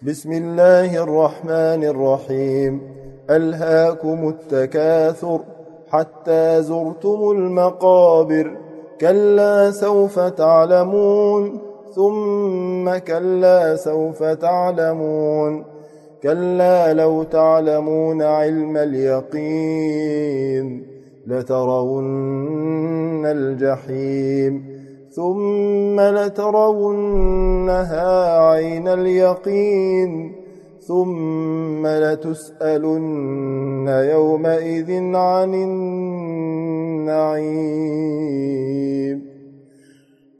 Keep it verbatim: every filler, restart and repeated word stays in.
بسم الله الرحمن الرحيم. ألهاكم التكاثر حتى زرتم المقابر، كلا سوف تعلمون ثم كلا سوف تعلمون، كلا لو تعلمون علم اليقين لترون الجحيم ثم لترونها عين اليقين ثم لتسألن يومئذ عن النعيم.